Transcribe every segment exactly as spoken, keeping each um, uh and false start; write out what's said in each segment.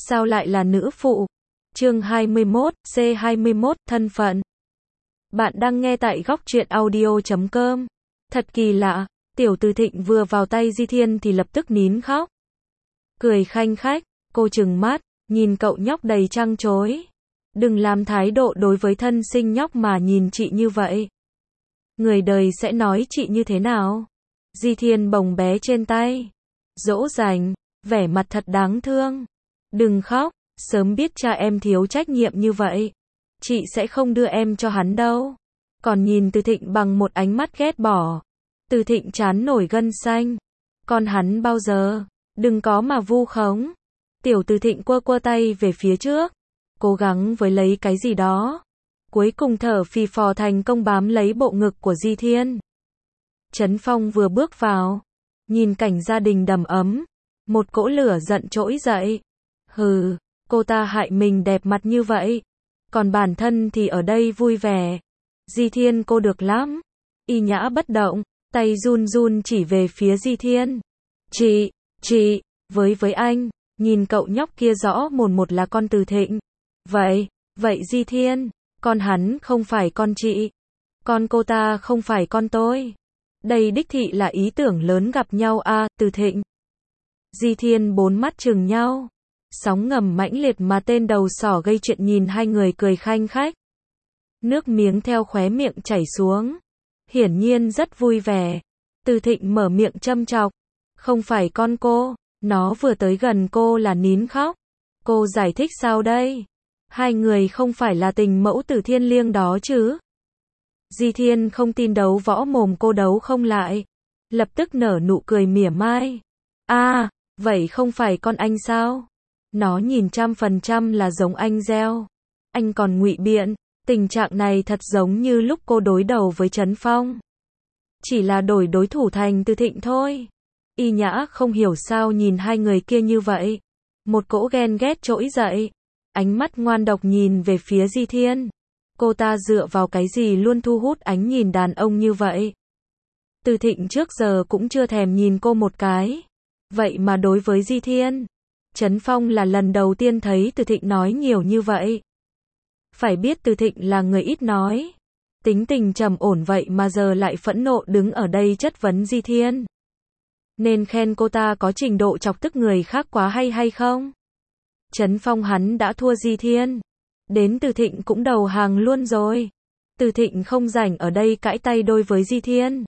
sao lại là nữ phụ? Chương hai mươi mốt, C hai mươi mốt, thân phận. Bạn đang nghe tại góc truyện audio chấm com. Thật kỳ lạ, Tiểu Từ Thịnh vừa vào tay Di Thiên thì lập tức nín khóc. Cười khanh khách, cô trừng mắt, nhìn cậu nhóc đầy trăng trối. Đừng làm thái độ đối với thân sinh nhóc mà nhìn chị như vậy. Người đời sẽ nói chị như thế nào? Di Thiên bồng bé trên tay, dỗ dành, vẻ mặt thật đáng thương. Đừng khóc, sớm biết cha em thiếu trách nhiệm như vậy, chị sẽ không đưa em cho hắn đâu. Còn nhìn Từ Thịnh bằng một ánh mắt ghét bỏ. Từ Thịnh trán nổi gân xanh. Con hắn bao giờ? Đừng có mà vu khống. Tiểu Từ Thịnh quơ quơ tay về phía trước, cố gắng với lấy cái gì đó. Cuối cùng thở phì phò thành công bám lấy bộ ngực của Di Thiên. Trấn Phong vừa bước vào, nhìn cảnh gia đình đầm ấm, một cỗ lửa giận trỗi dậy. Hừ, cô ta hại mình đẹp mặt như vậy, còn bản thân thì ở đây vui vẻ. Di Thiên cô được lắm. Y Nhã bất động, tay run run chỉ về phía Di Thiên. Chị, chị, với với anh, nhìn cậu nhóc kia rõ mồn một là con Từ Thịnh. Vậy, vậy Di Thiên, con hắn không phải con chị. Con cô ta không phải con tôi. Đây đích thị là ý tưởng lớn gặp nhau a, Từ Thịnh. Di Thiên bốn mắt trừng nhau. Sóng ngầm mãnh liệt mà tên đầu sỏ gây chuyện nhìn hai người cười khanh khách. Nước miếng theo khóe miệng chảy xuống. Hiển nhiên rất vui vẻ. Từ Thịnh mở miệng châm chọc. Không phải con cô, nó vừa tới gần cô là nín khóc. Cô giải thích sao đây? Hai người không phải là tình mẫu tử thiêng liêng đó chứ? Di Thiên không tin đấu võ mồm cô đấu không lại. Lập tức nở nụ cười mỉa mai. À, vậy không phải con anh sao? Nó nhìn trăm phần trăm là giống anh gieo. Anh còn ngụy biện, tình trạng này thật giống như lúc cô đối đầu với Trấn Phong. Chỉ là đổi đối thủ thành Từ Thịnh thôi. Y Nhã không hiểu sao nhìn hai người kia như vậy. Một cỗ ghen ghét trỗi dậy. Ánh mắt ngoan độc nhìn về phía Di Thiên. Cô ta dựa vào cái gì luôn thu hút ánh nhìn đàn ông như vậy? Từ Thịnh trước giờ cũng chưa thèm nhìn cô một cái. Vậy mà đối với Di Thiên, Trấn Phong là lần đầu tiên thấy Từ Thịnh nói nhiều như vậy. Phải biết Từ Thịnh là người ít nói, tính tình trầm ổn vậy mà giờ lại phẫn nộ đứng ở đây chất vấn Di Thiên. Nên khen cô ta có trình độ chọc tức người khác quá hay hay không? Trấn Phong hắn đã thua Di Thiên. Đến Từ Thịnh cũng đầu hàng luôn rồi. Từ Thịnh không rảnh ở đây cãi tay đôi với Di Thiên.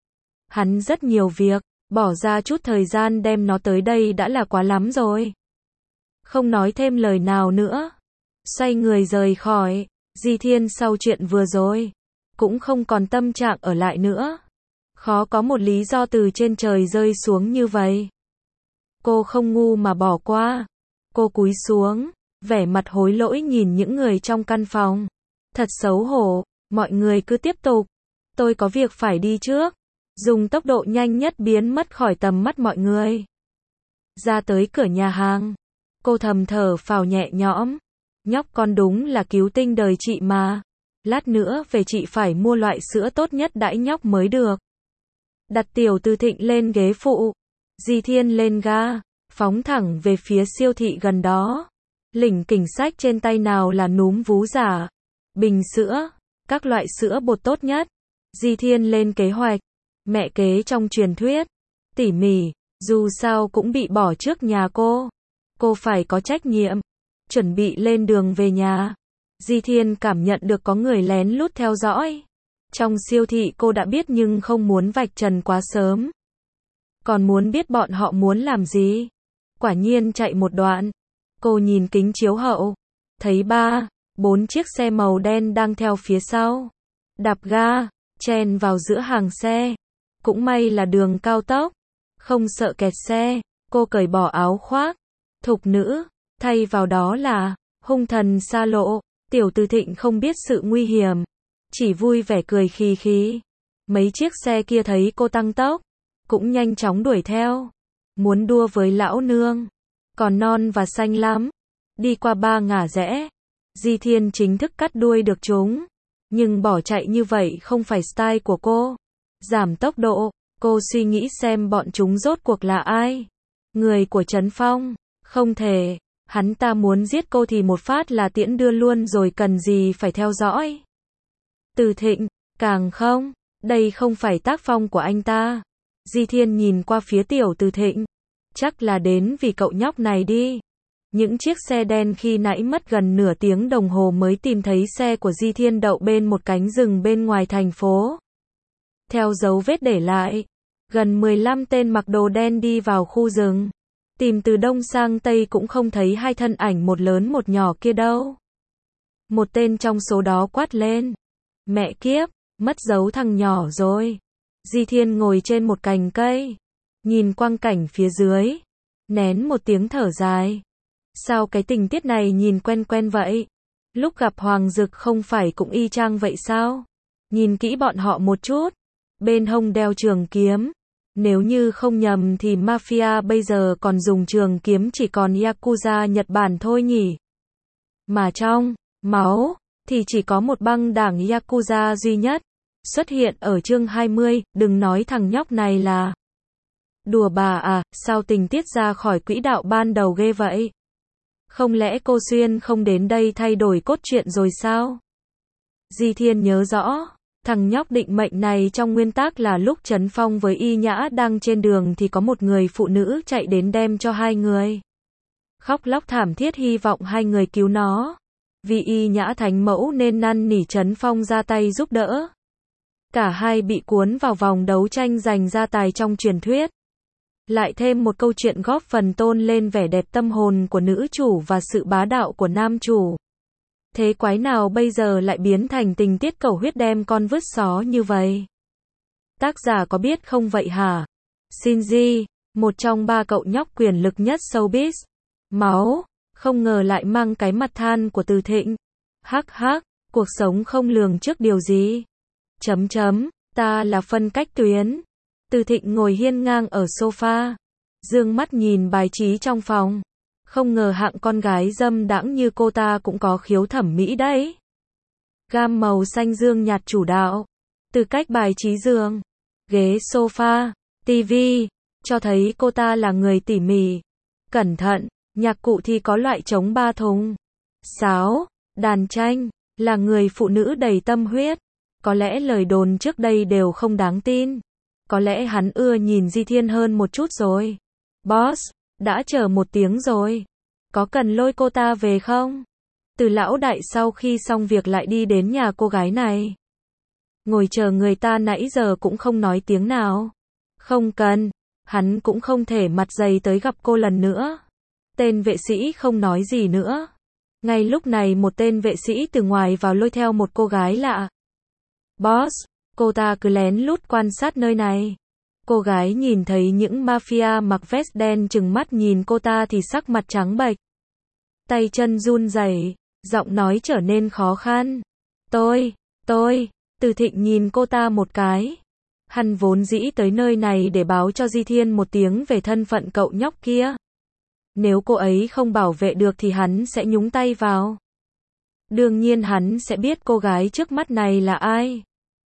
Hắn rất nhiều việc, bỏ ra chút thời gian đem nó tới đây đã là quá lắm rồi. Không nói thêm lời nào nữa. Xoay người rời khỏi. Di Thiên sau chuyện vừa rồi cũng không còn tâm trạng ở lại nữa. Khó có một lý do từ trên trời rơi xuống như vậy. Cô không ngu mà bỏ qua. Cô cúi xuống, vẻ mặt hối lỗi nhìn những người trong căn phòng. Thật xấu hổ, mọi người cứ tiếp tục. Tôi có việc phải đi trước. Dùng tốc độ nhanh nhất biến mất khỏi tầm mắt mọi người. Ra tới cửa nhà hàng, cô thầm thở phào nhẹ nhõm. Nhóc con đúng là cứu tinh đời chị mà. Lát nữa về chị phải mua loại sữa tốt nhất đãi nhóc mới được. Đặt Tiểu Từ Thịnh lên ghế phụ. Di Thiên lên ga, phóng thẳng về phía siêu thị gần đó. Lỉnh kỉnh sách trên tay nào là núm vú giả, bình sữa, các loại sữa bột tốt nhất. Di Thiên lên kế hoạch. Mẹ kế trong truyền thuyết, tỉ mỉ, dù sao cũng bị bỏ trước nhà cô. Cô phải có trách nhiệm. Chuẩn bị lên đường về nhà. Di Thiên cảm nhận được có người lén lút theo dõi. Trong siêu thị cô đã biết nhưng không muốn vạch trần quá sớm. Còn muốn biết bọn họ muốn làm gì. Quả nhiên chạy một đoạn. Cô nhìn kính chiếu hậu. Thấy ba, bốn chiếc xe màu đen đang theo phía sau. Đạp ga, chen vào giữa hàng xe. Cũng may là đường cao tốc. Không sợ kẹt xe. Cô cởi bỏ áo khoác. Thục nữ. Thay vào đó là hung thần xa lộ. Tiểu Từ Thịnh không biết sự nguy hiểm. Chỉ vui vẻ cười khì khì. Mấy chiếc xe kia thấy cô tăng tốc. Cũng nhanh chóng đuổi theo. Muốn đua với lão nương. Còn non và xanh lắm. Đi qua ba ngả rẽ. Di Thiên chính thức cắt đuôi được chúng. Nhưng bỏ chạy như vậy không phải style của cô. Giảm tốc độ. Cô suy nghĩ xem bọn chúng rốt cuộc là ai. Người của Trấn Phong. Không thể. Hắn ta muốn giết cô thì một phát là tiễn đưa luôn rồi cần gì phải theo dõi. Từ Thịnh, càng không, đây không phải tác phong của anh ta. Di Thiên nhìn qua phía Tiểu Từ Thịnh. Chắc là đến vì cậu nhóc này đi. Những chiếc xe đen khi nãy mất gần nửa tiếng đồng hồ mới tìm thấy xe của Di Thiên đậu bên một cánh rừng bên ngoài thành phố. Theo dấu vết để lại, gần mười lăm tên mặc đồ đen đi vào khu rừng. Tìm từ đông sang tây cũng không thấy hai thân ảnh một lớn một nhỏ kia đâu. Một tên trong số đó quát lên. Mẹ kiếp, mất dấu thằng nhỏ rồi. Di Thiên ngồi trên một cành cây, nhìn quang cảnh phía dưới, nén một tiếng thở dài. Sao cái tình tiết này nhìn quen quen vậy? Lúc gặp Hoàng Dực không phải cũng y chang vậy sao? Nhìn kỹ bọn họ một chút, bên hông đeo trường kiếm. Nếu như không nhầm thì mafia bây giờ còn dùng trường kiếm chỉ còn Yakuza Nhật Bản thôi nhỉ? Mà trong máu thì chỉ có một băng đảng Yakuza duy nhất. Xuất hiện ở chương hai mươi, đừng nói thằng nhóc này là đùa bà à, sao tình tiết ra khỏi quỹ đạo ban đầu ghê vậy? Không lẽ cô Xuyên không đến đây thay đổi cốt truyện rồi sao? Di Thiên nhớ rõ, thằng nhóc định mệnh này trong nguyên tắc là lúc Trấn Phong với Y Nhã đang trên đường thì có một người phụ nữ chạy đến đem cho hai người. Khóc lóc thảm thiết hy vọng hai người cứu nó. Vì Y Nhã thánh mẫu nên năn nỉ Trấn Phong ra tay giúp đỡ. Cả hai bị cuốn vào vòng đấu tranh giành gia tài trong truyền thuyết. Lại thêm một câu chuyện góp phần tôn lên vẻ đẹp tâm hồn của nữ chủ và sự bá đạo của nam chủ. Thế quái nào bây giờ lại biến thành tình tiết cầu huyết đem con vứt xó như vậy? Tác giả có biết không vậy hả? Shinji, một trong ba cậu nhóc quyền lực nhất showbiz. Máu, không ngờ lại mang cái mặt than của Từ Thịnh. Hắc hắc, cuộc sống không lường trước điều gì. Chấm chấm, ta là phân cách tuyến. Từ Thịnh ngồi hiên ngang ở sofa, dương mắt nhìn bài trí trong phòng. Không ngờ hạng con gái dâm đãng như cô ta cũng có khiếu thẩm mỹ đấy. Gam màu xanh dương nhạt chủ đạo. Từ cách bài trí giường, ghế sofa, tivi, cho thấy cô ta là người tỉ mỉ, cẩn thận. Nhạc cụ thì có loại trống ba thùng, sáo, đàn tranh, là người phụ nữ đầy tâm huyết. Có lẽ lời đồn trước đây đều không đáng tin. Có lẽ hắn ưa nhìn Di Thiên hơn một chút rồi. Boss, đã chờ một tiếng rồi. Có cần lôi cô ta về không? Từ lão đại sau khi xong việc lại đi đến nhà cô gái này. Ngồi chờ người ta nãy giờ cũng không nói tiếng nào. Không cần, hắn cũng không thể mặt dày tới gặp cô lần nữa. Tên vệ sĩ không nói gì nữa. Ngay lúc này một tên vệ sĩ từ ngoài vào lôi theo một cô gái lạ. Boss, cô ta cứ lén lút quan sát nơi này. Cô gái nhìn thấy những mafia mặc vest đen trừng mắt nhìn cô ta thì sắc mặt trắng bệch. Tay chân run rẩy, giọng nói trở nên khó khăn. Tôi, tôi, Từ Thịnh nhìn cô ta một cái. Hắn vốn dĩ tới nơi này để báo cho Di Thiên một tiếng về thân phận cậu nhóc kia. Nếu cô ấy không bảo vệ được thì hắn sẽ nhúng tay vào. Đương nhiên hắn sẽ biết cô gái trước mắt này là ai.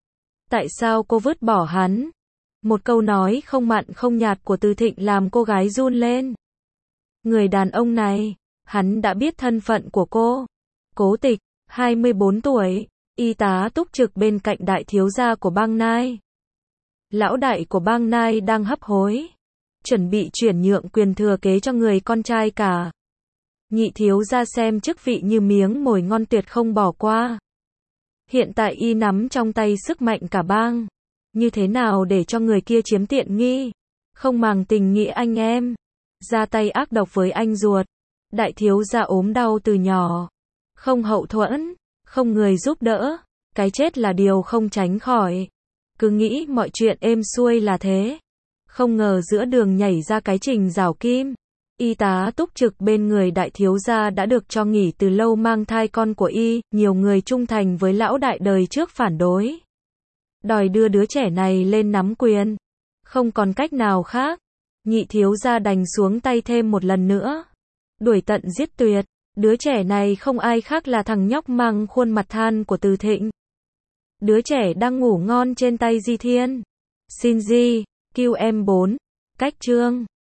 Tại sao cô vứt bỏ hắn? Một câu nói không mặn không nhạt của Từ Thịnh làm cô gái run lên. Người đàn ông này, hắn đã biết thân phận của cô. Cố Tịch, hai mươi bốn tuổi, y tá túc trực bên cạnh đại thiếu gia của bang Nai. Lão đại của bang Nai đang hấp hối, chuẩn bị chuyển nhượng quyền thừa kế cho người con trai cả. Nhị thiếu gia xem chức vị như miếng mồi ngon tuyệt không bỏ qua. Hiện tại y nắm trong tay sức mạnh cả bang. Như thế nào để cho người kia chiếm tiện nghi? Không màng tình nghĩa anh em. Ra tay ác độc với anh ruột. Đại thiếu gia ốm đau từ nhỏ. Không hậu thuẫn, không người giúp đỡ. Cái chết là điều không tránh khỏi. Cứ nghĩ mọi chuyện êm xuôi là thế. Không ngờ giữa đường nhảy ra cái Trình Giảo Kim. Y tá túc trực bên người đại thiếu gia đã được cho nghỉ từ lâu mang thai con của y. Nhiều người trung thành với lão đại đời trước phản đối. Đòi đưa đứa trẻ này lên nắm quyền. Không còn cách nào khác. Nhị thiếu gia đành xuống tay thêm một lần nữa. Đuổi tận giết tuyệt. Đứa trẻ này không ai khác là thằng nhóc mang khuôn mặt than của Từ Thịnh. Đứa trẻ đang ngủ ngon trên tay Di Thiên. Shinji, Q M bốn. Cách chương